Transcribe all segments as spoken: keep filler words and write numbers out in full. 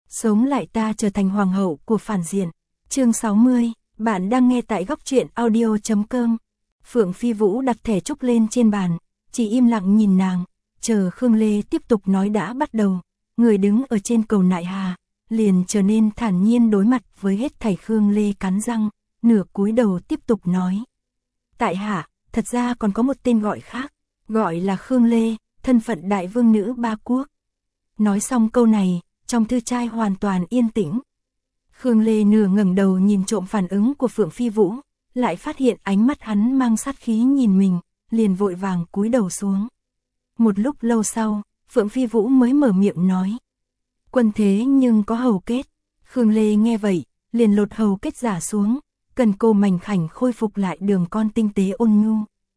Sống lại ta trở thành hoàng hậu của phản diện. Chương sáu mươi, bạn đang nghe tại góc truyện audio chấm com. Phượng Phi Vũ đặt thẻ trúc lên trên bàn, chỉ im lặng nhìn nàng, chờ Khương Lê tiếp tục nói đã bắt đầu. Người đứng ở trên cầu nại hà, liền trở nên thản nhiên đối mặt với hết thảy. Khương Lê cắn răng, nửa cúi đầu tiếp tục nói. Tại hạ, thật ra còn có một tên gọi khác, gọi là Khương Lê, thân phận đại vương nữ ba quốc. Nói xong câu này, trong thư trai hoàn toàn yên tĩnh. Khương Lê nửa ngẩng đầu nhìn trộm phản ứng của Phượng Phi Vũ, lại phát hiện ánh mắt hắn mang sát khí nhìn mình, liền vội vàng cúi đầu xuống. Một lúc lâu sau, Phượng Phi Vũ mới mở miệng nói. Quân thế nhưng có hầu kết. Khương Lê nghe vậy, liền lột hầu kết giả xuống, cần cô mảnh khảnh khôi phục lại đường con tinh tế ôn nhu.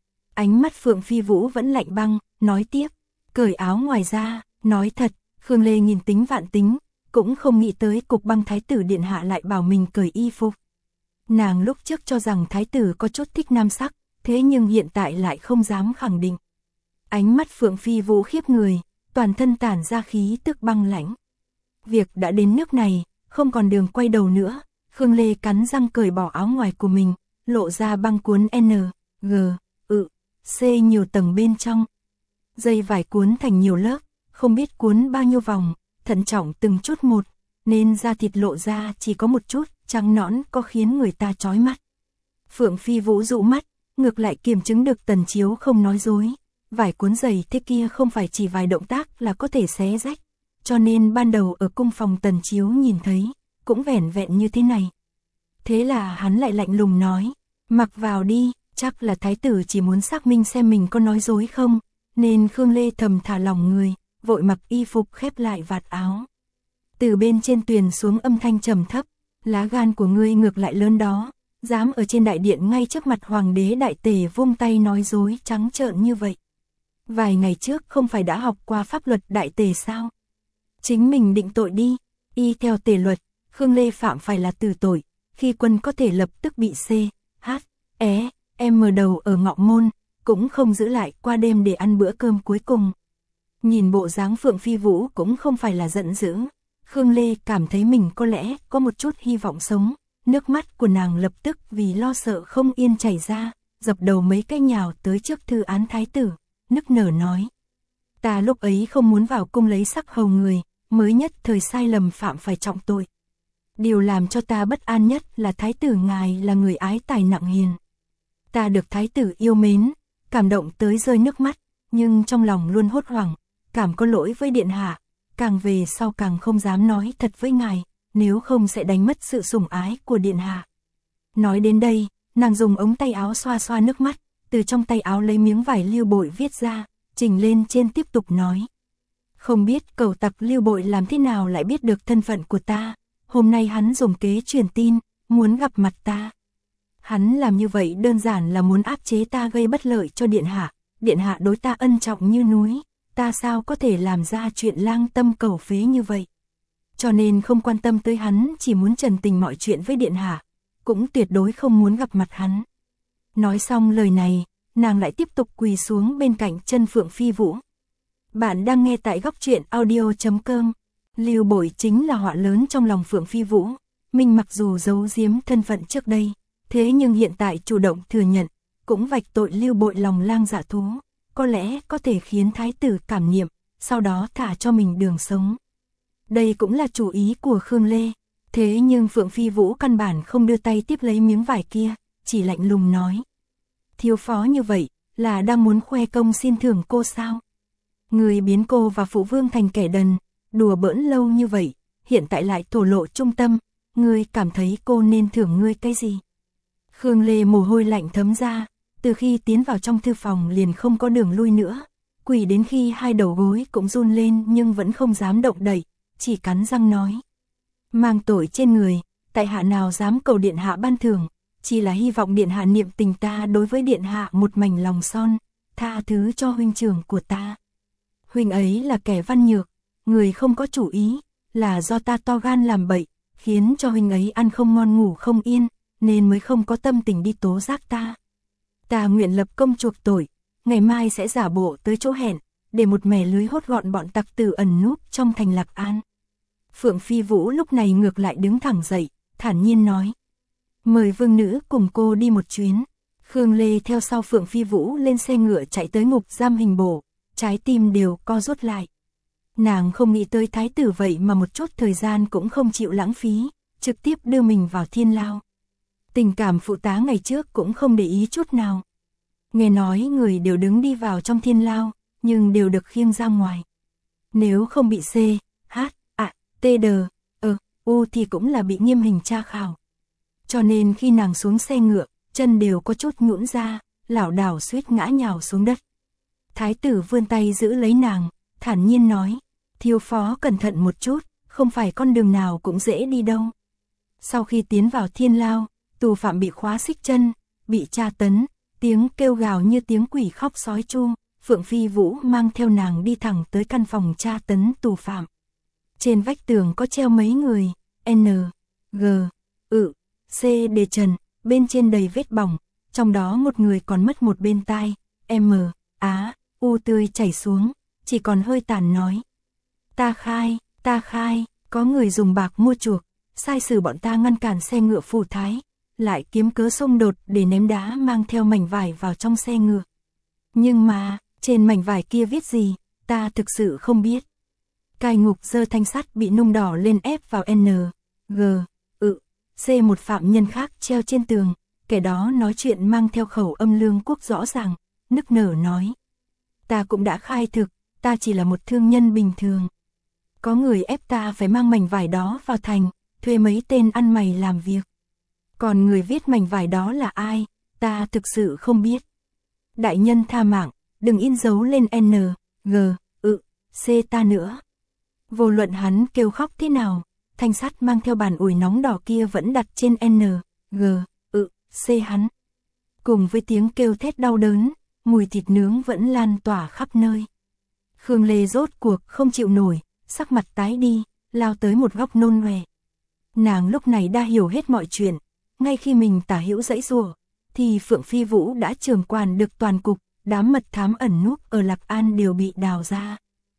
Ánh mắt Phượng Phi Vũ vẫn lạnh băng, nói tiếp, cởi áo ngoài ra. Nói thật, Khương Lê nghìn tính vạn tính, cũng không nghĩ tới cục băng thái tử điện hạ lại bảo mình cởi y phục. Nàng lúc trước cho rằng thái tử có chút thích nam sắc, thế nhưng hiện tại lại không dám khẳng định. Ánh mắt Phượng Phi Vũ khiếp người, toàn thân tản ra khí tức băng lãnh. Việc đã đến nước này, không còn đường quay đầu nữa. Khương Lê cắn răng cởi bỏ áo ngoài của mình, lộ ra băng cuốn N, G, ự, C nhiều tầng bên trong. Dây vải cuốn thành nhiều lớp, không biết cuốn bao nhiêu vòng, thận trọng từng chút một, nên da thịt lộ ra chỉ có một chút, trắng nõn có khiến người ta chói mắt. Phượng Phi Vũ dụ mắt, ngược lại kiểm chứng được Tần Chiếu không nói dối. Vải cuốn dày thế kia không phải chỉ vài động tác là có thể xé rách, cho nên ban đầu ở cung phòng Tần Chiếu nhìn thấy, cũng vẻn vẹn như thế này. Thế là hắn lại lạnh lùng nói, mặc vào đi, chắc là thái tử chỉ muốn xác minh xem mình có nói dối không, nên Khương Lê thầm thả lỏng người, vội mặc y phục khép lại vạt áo. Từ bên trên tuyền xuống âm thanh trầm thấp, lá gan của ngươi ngược lại lớn đó, dám ở trên đại điện ngay trước mặt hoàng đế đại tề vung tay nói dối trắng trợn như vậy. Vài ngày trước không phải đã học qua pháp luật đại tề sao? Chính mình định tội đi, y theo tề luật, Khương Lê phạm phải là tử tội, khi quân có thể lập tức bị C, H, E, M đầu ở ngọ môn, cũng không giữ lại qua đêm để ăn bữa cơm cuối cùng. Nhìn bộ dáng Phượng Phi Vũ cũng không phải là giận dữ, Khương Lê cảm thấy mình có lẽ có một chút hy vọng sống, nước mắt của nàng lập tức vì lo sợ không yên chảy ra, dập đầu mấy cái nhào tới trước thư án thái tử, nức nở nói. Ta lúc ấy không muốn vào cung lấy sắc hầu người, mới nhất thời sai lầm phạm phải trọng tội. Điều làm cho ta bất an nhất là thái tử ngài là người ái tài nặng hiền. Ta được thái tử yêu mến, cảm động tới rơi nước mắt, nhưng trong lòng luôn hốt hoảng, cảm có lỗi với điện hạ, càng về sau càng không dám nói thật với ngài, nếu không sẽ đánh mất sự sủng ái của điện hạ. Nói đến đây, nàng dùng ống tay áo xoa xoa nước mắt, từ trong tay áo lấy miếng vải Lưu Bội viết ra, trình lên trên tiếp tục nói. Không biết cẩu tặc Lưu Bội làm thế nào lại biết được thân phận của ta, hôm nay hắn dùng kế truyền tin, muốn gặp mặt ta. Hắn làm như vậy đơn giản là muốn áp chế ta gây bất lợi cho điện hạ, điện hạ đối ta ân trọng như núi, ta sao có thể làm ra chuyện lang tâm cầu phế như vậy. Cho nên không quan tâm tới hắn, chỉ muốn trần tình mọi chuyện với điện hạ, cũng tuyệt đối không muốn gặp mặt hắn. Nói xong lời này, nàng lại tiếp tục quỳ xuống bên cạnh chân Phượng Phi Vũ. Bạn đang nghe tại góc truyện audio chấm com. Lưu Bội chính là họa lớn trong lòng Phượng Phi Vũ, mình mặc dù giấu giếm thân phận trước đây, thế nhưng hiện tại chủ động thừa nhận, cũng vạch tội Lưu Bội lòng lang dạ thú, có lẽ có thể khiến thái tử cảm niệm, sau đó thả cho mình đường sống. Đây cũng là chủ ý của Khương Lê, thế nhưng Phượng Phi Vũ căn bản không đưa tay tiếp lấy miếng vải kia, chỉ lạnh lùng nói. Thiếu phó như vậy, là đang muốn khoe công xin thưởng cô sao? Người biến cô và phụ vương thành kẻ đần, đùa bỡn lâu như vậy, hiện tại lại thổ lộ trung tâm, ngươi cảm thấy cô nên thưởng ngươi cái gì? Khương Lê mồ hôi lạnh thấm ra, từ khi tiến vào trong thư phòng liền không có đường lui nữa, quỳ đến khi hai đầu gối cũng run lên nhưng vẫn không dám động đậy, chỉ cắn răng nói. Mang tội trên người, tại hạ nào dám cầu điện hạ ban thưởng, chỉ là hy vọng điện hạ niệm tình ta đối với điện hạ một mảnh lòng son, tha thứ cho huynh trưởng của ta. Huynh ấy là kẻ văn nhược, người không có chủ ý, là do ta to gan làm bậy, khiến cho huynh ấy ăn không ngon ngủ không yên, nên mới không có tâm tình đi tố giác ta. Ta nguyện lập công chuộc tội, ngày mai sẽ giả bộ tới chỗ hẹn, để một mẻ lưới hốt gọn bọn tặc tử ẩn núp trong thành Lạc An. Phượng Phi Vũ lúc này ngược lại đứng thẳng dậy, thản nhiên nói. Mời vương nữ cùng cô đi một chuyến. Khương Lê theo sau Phượng Phi Vũ lên xe ngựa chạy tới ngục giam hình bộ, trái tim đều co rút lại. Nàng không nghĩ tới thái tử vậy mà một chút thời gian cũng không chịu lãng phí, trực tiếp đưa mình vào thiên lao. Tình cảm phụ tá ngày trước cũng không để ý chút nào. Nghe nói người đều đứng đi vào trong thiên lao, nhưng đều được khiêng ra ngoài. Nếu không bị C, H, A, T, D, E, U thì cũng là bị nghiêm hình tra khảo. Cho nên khi nàng xuống xe ngựa, chân đều có chút nhũn ra, lảo đảo suýt ngã nhào xuống đất. Thái tử vươn tay giữ lấy nàng, thản nhiên nói, thiếu phó cẩn thận một chút, không phải con đường nào cũng dễ đi đâu. Sau khi tiến vào thiên lao, tù phạm bị khóa xích chân, bị tra tấn, tiếng kêu gào như tiếng quỷ khóc sói chu. Phượng Phi Vũ mang theo nàng đi thẳng tới căn phòng tra tấn tù phạm. Trên vách tường có treo mấy người, N, G, ự, C đề trần, bên trên đầy vết bỏng, trong đó một người còn mất một bên tai, M, Á, U tươi chảy xuống, chỉ còn hơi tàn nói. Ta khai, ta khai, có người dùng bạc mua chuộc, sai sử bọn ta ngăn cản xe ngựa phù thái, lại kiếm cớ xung đột để ném đá mang theo mảnh vải vào trong xe ngựa. Nhưng mà, trên mảnh vải kia viết gì, ta thực sự không biết. Cai ngục giơ thanh sắt bị nung đỏ lên ép vào N, G, ự, C một phạm nhân khác treo trên tường, kẻ đó nói chuyện mang theo khẩu âm lương quốc rõ ràng, nức nở nói. Ta cũng đã khai thực, ta chỉ là một thương nhân bình thường. Có người ép ta phải mang mảnh vải đó vào thành, thuê mấy tên ăn mày làm việc. Còn người viết mảnh vải đó là ai, ta thực sự không biết. Đại nhân tha mạng, đừng in dấu lên N, G, ự, C ta nữa. Vô luận hắn kêu khóc thế nào, thanh sắt mang theo bàn ủi nóng đỏ kia vẫn đặt trên N, G, ự, C hắn. Cùng với tiếng kêu thét đau đớn, mùi thịt nướng vẫn lan tỏa khắp nơi. Khương Lê rốt cuộc không chịu nổi, sắc mặt tái đi, lao tới một góc nôn nòe. Nàng lúc này đã hiểu hết mọi chuyện, ngay khi mình tả hữu dãy rủa, thì Phượng Phi Vũ đã trưởng quản được toàn cục, đám mật thám ẩn núp ở Lạc An đều bị đào ra.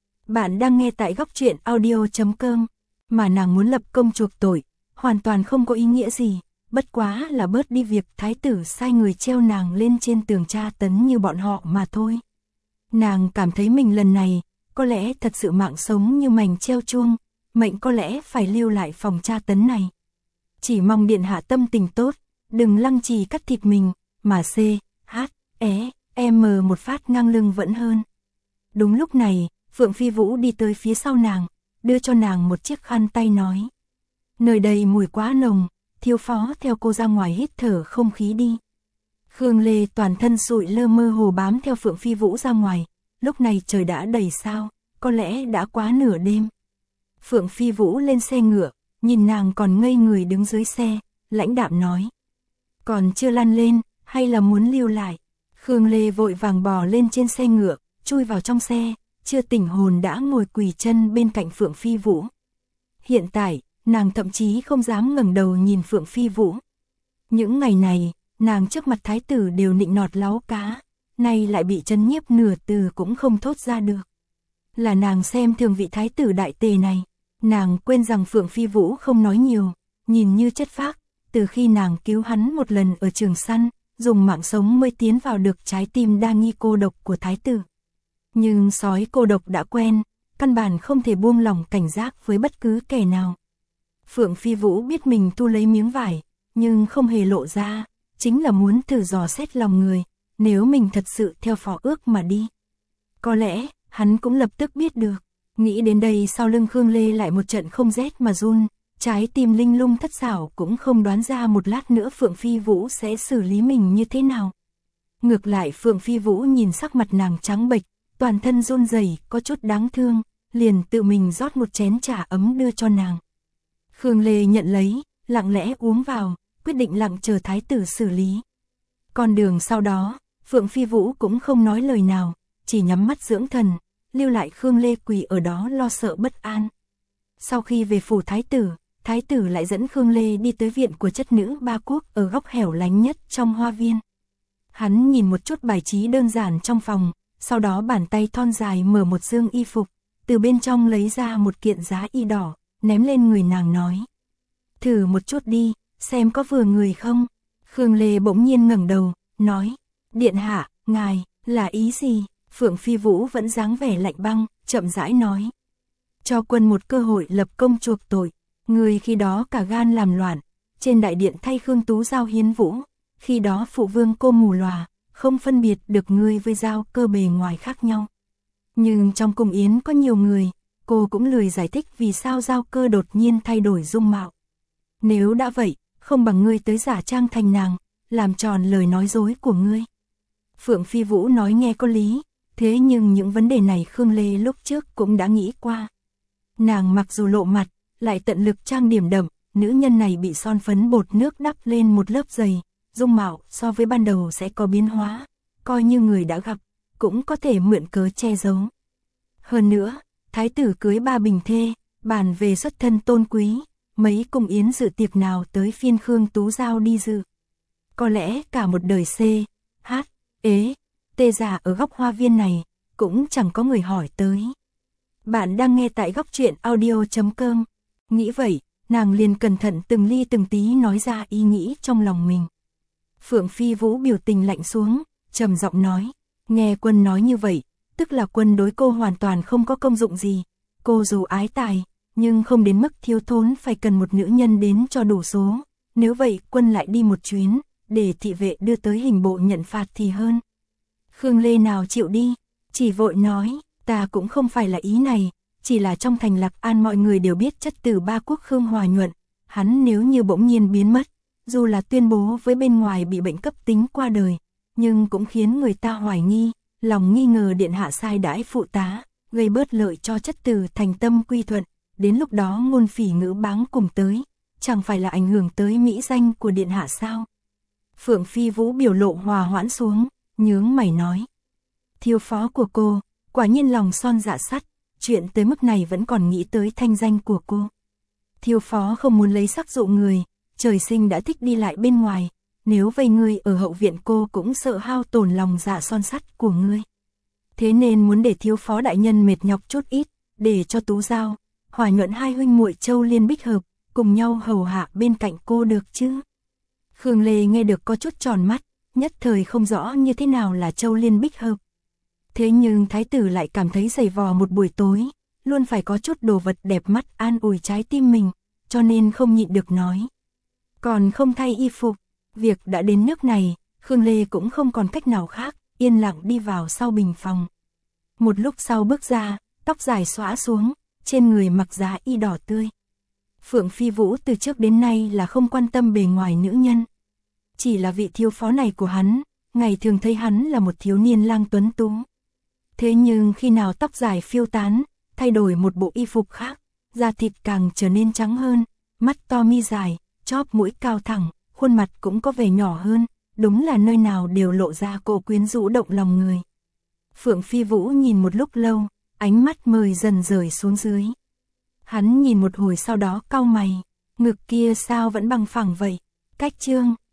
Bạn đang nghe tại góc truyện audio chấm com, mà nàng muốn lập công chuộc tội, hoàn toàn không có ý nghĩa gì, bất quá là bớt đi việc thái tử sai người treo nàng lên trên tường tra tấn như bọn họ mà thôi. Nàng cảm thấy mình lần này, có lẽ thật sự mạng sống như mảnh treo chuông, mệnh có lẽ phải lưu lại phòng tra tấn này. Chỉ mong điện hạ tâm tình tốt, đừng lăng trì cắt thịt mình, mà C, H, E, M một phát ngang lưng vẫn hơn. Đúng lúc này, Phượng Phi Vũ đi tới phía sau nàng, đưa cho nàng một chiếc khăn tay nói. Nơi đây mùi quá nồng, thiếu phó theo cô ra ngoài hít thở không khí đi. Khương Lê toàn thân sụi lơ mơ hồ bám theo Phượng Phi Vũ ra ngoài, lúc này trời đã đầy sao, có lẽ đã quá nửa đêm. Phượng Phi Vũ lên xe ngựa, nhìn nàng còn ngây người đứng dưới xe, lãnh đạm nói. Còn chưa lăn lên, hay là muốn lưu lại? Khương Lê vội vàng bò lên trên xe ngựa, chui vào trong xe, chưa tỉnh hồn đã ngồi quỳ chân bên cạnh Phượng Phi Vũ. Hiện tại, nàng thậm chí không dám ngẩng đầu nhìn Phượng Phi Vũ. Những ngày này, nàng trước mặt thái tử đều nịnh nọt láu cá, nay lại bị trấn nhiếp nửa từ cũng không thốt ra được. Là nàng xem thường vị thái tử đại tề này, nàng quên rằng Phượng Phi Vũ không nói nhiều, nhìn như chất phác, từ khi nàng cứu hắn một lần ở trường săn, dùng mạng sống mới tiến vào được trái tim đa nghi cô độc của thái tử. Nhưng sói cô độc đã quen, căn bản không thể buông lỏng cảnh giác với bất cứ kẻ nào. Phượng Phi Vũ biết mình thu lấy miếng vải, nhưng không hề lộ ra, chính là muốn thử dò xét lòng người, nếu mình thật sự theo phó ước mà đi. Có lẽ, hắn cũng lập tức biết được. Nghĩ đến đây sau lưng Khương Lê lại một trận không rét mà run, trái tim linh lung thất xảo cũng không đoán ra một lát nữa Phượng Phi Vũ sẽ xử lý mình như thế nào. Ngược lại Phượng Phi Vũ nhìn sắc mặt nàng trắng bệch, toàn thân run rẩy, có chút đáng thương, liền tự mình rót một chén trà ấm đưa cho nàng. Khương Lê nhận lấy, lặng lẽ uống vào, quyết định lặng chờ thái tử xử lý. Con đường sau đó, Phượng Phi Vũ cũng không nói lời nào, chỉ nhắm mắt dưỡng thần, lưu lại Khương Lê quỳ ở đó lo sợ bất an. Sau khi về phủ thái tử, thái tử lại dẫn Khương Lê đi tới viện của chất nữ ba quốc ở góc hẻo lánh nhất trong hoa viên. Hắn nhìn một chút bài trí đơn giản trong phòng, sau đó bàn tay thon dài mở một dương y phục, từ bên trong lấy ra một kiện giá y đỏ, ném lên người nàng nói. Thử một chút đi, xem có vừa người không. Khương Lê bỗng nhiên ngẩng đầu, nói, điện hạ, ngài, là ý gì? Phượng Phi Vũ vẫn dáng vẻ lạnh băng, chậm rãi nói. Cho quân một cơ hội lập công chuộc tội, người khi đó cả gan làm loạn, trên đại điện thay Khương Tú Giao hiến vũ, khi đó phụ vương cô mù lòa, không phân biệt được ngươi với Giao Cơ bề ngoài khác nhau. Nhưng trong cung yến có nhiều người, cô cũng lười giải thích vì sao Giao Cơ đột nhiên thay đổi dung mạo. Nếu đã vậy, không bằng ngươi tới giả trang thành nàng, làm tròn lời nói dối của ngươi. Phượng Phi Vũ nói nghe có lý, thế nhưng những vấn đề này Khương Lê lúc trước cũng đã nghĩ qua. Nàng mặc dù lộ mặt, lại tận lực trang điểm đậm, nữ nhân này bị son phấn bột nước đắp lên một lớp dày, dung mạo so với ban đầu sẽ có biến hóa, coi như người đã gặp, cũng có thể mượn cớ che giấu. Hơn nữa, thái tử cưới ba bình thê, bàn về xuất thân tôn quý, mấy cung yến dự tiệc nào tới phiên Khương Tú Giao đi dự. Có lẽ cả một đời C, H, ế, tê giả ở góc hoa viên này, cũng chẳng có người hỏi tới. Bạn đang nghe tại góc truyện audio chấm com. Nghĩ vậy, nàng liền cẩn thận từng ly từng tí nói ra ý nghĩ trong lòng mình. Phượng Phi Vũ biểu tình lạnh xuống, trầm giọng nói, nghe quân nói như vậy, tức là quân đối cô hoàn toàn không có công dụng gì. Cô dù ái tài, nhưng không đến mức thiếu thốn phải cần một nữ nhân đến cho đủ số. Nếu vậy quân lại đi một chuyến, để thị vệ đưa tới hình bộ nhận phạt thì hơn. Khương Lê nào chịu đi, chỉ vội nói, ta cũng không phải là ý này, chỉ là trong thành Lạc An mọi người đều biết chất từ ba quốc Khương Hòa Nhuận, hắn nếu như bỗng nhiên biến mất, dù là tuyên bố với bên ngoài bị bệnh cấp tính qua đời, nhưng cũng khiến người ta hoài nghi, lòng nghi ngờ điện hạ sai đãi phụ tá, gây bớt lợi cho chất từ thành tâm quy thuận, đến lúc đó ngôn phỉ ngữ báng cùng tới, chẳng phải là ảnh hưởng tới mỹ danh của điện hạ sao? Phượng Phi Vũ biểu lộ hòa hoãn xuống, nhướng mày nói. Thiếu phó của cô, quả nhiên lòng son dạ sắt, chuyện tới mức này vẫn còn nghĩ tới thanh danh của cô. Thiếu phó không muốn lấy sắc dụ người, trời sinh đã thích đi lại bên ngoài, nếu vây ngươi ở hậu viện cô cũng sợ hao tổn lòng dạ son sắt của ngươi. Thế nên muốn để thiếu phó đại nhân mệt nhọc chút ít, để cho Tú Giao, Hòa Nhuận hai huynh muội Châu Liên bích hợp, cùng nhau hầu hạ bên cạnh cô được chứ? Khương Lê nghe được có chút tròn mắt, nhất thời không rõ như thế nào là Châu Liên bích hợp. Thế nhưng thái tử lại cảm thấy dày vò một buổi tối, luôn phải có chút đồ vật đẹp mắt an ủi trái tim mình, cho nên không nhịn được nói. Còn không thay y phục, việc đã đến nước này, Khương Lê cũng không còn cách nào khác, yên lặng đi vào sau bình phòng. Một lúc sau bước ra, tóc dài xõa xuống, trên người mặc giá y đỏ tươi. Phượng Phi Vũ từ trước đến nay là không quan tâm bề ngoài nữ nhân. Chỉ là vị thiếu phó này của hắn, ngày thường thấy hắn là một thiếu niên lang tuấn tú. Thế nhưng khi nào tóc dài phiêu tán, thay đổi một bộ y phục khác, da thịt càng trở nên trắng hơn, mắt to mi dài, chóp mũi cao thẳng, khuôn mặt cũng có vẻ nhỏ hơn, đúng là nơi nào đều lộ ra cô quyến rũ động lòng người. Phượng Phi Vũ nhìn một lúc lâu, ánh mắt mời dần rời xuống dưới. Hắn nhìn một hồi sau đó cau mày, ngực kia sao vẫn bằng phẳng vậy, cách trương.